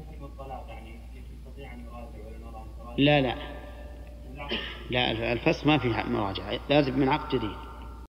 لا لا لا، الفسخ ما فيه مراجعة، لازم من عقد جديد.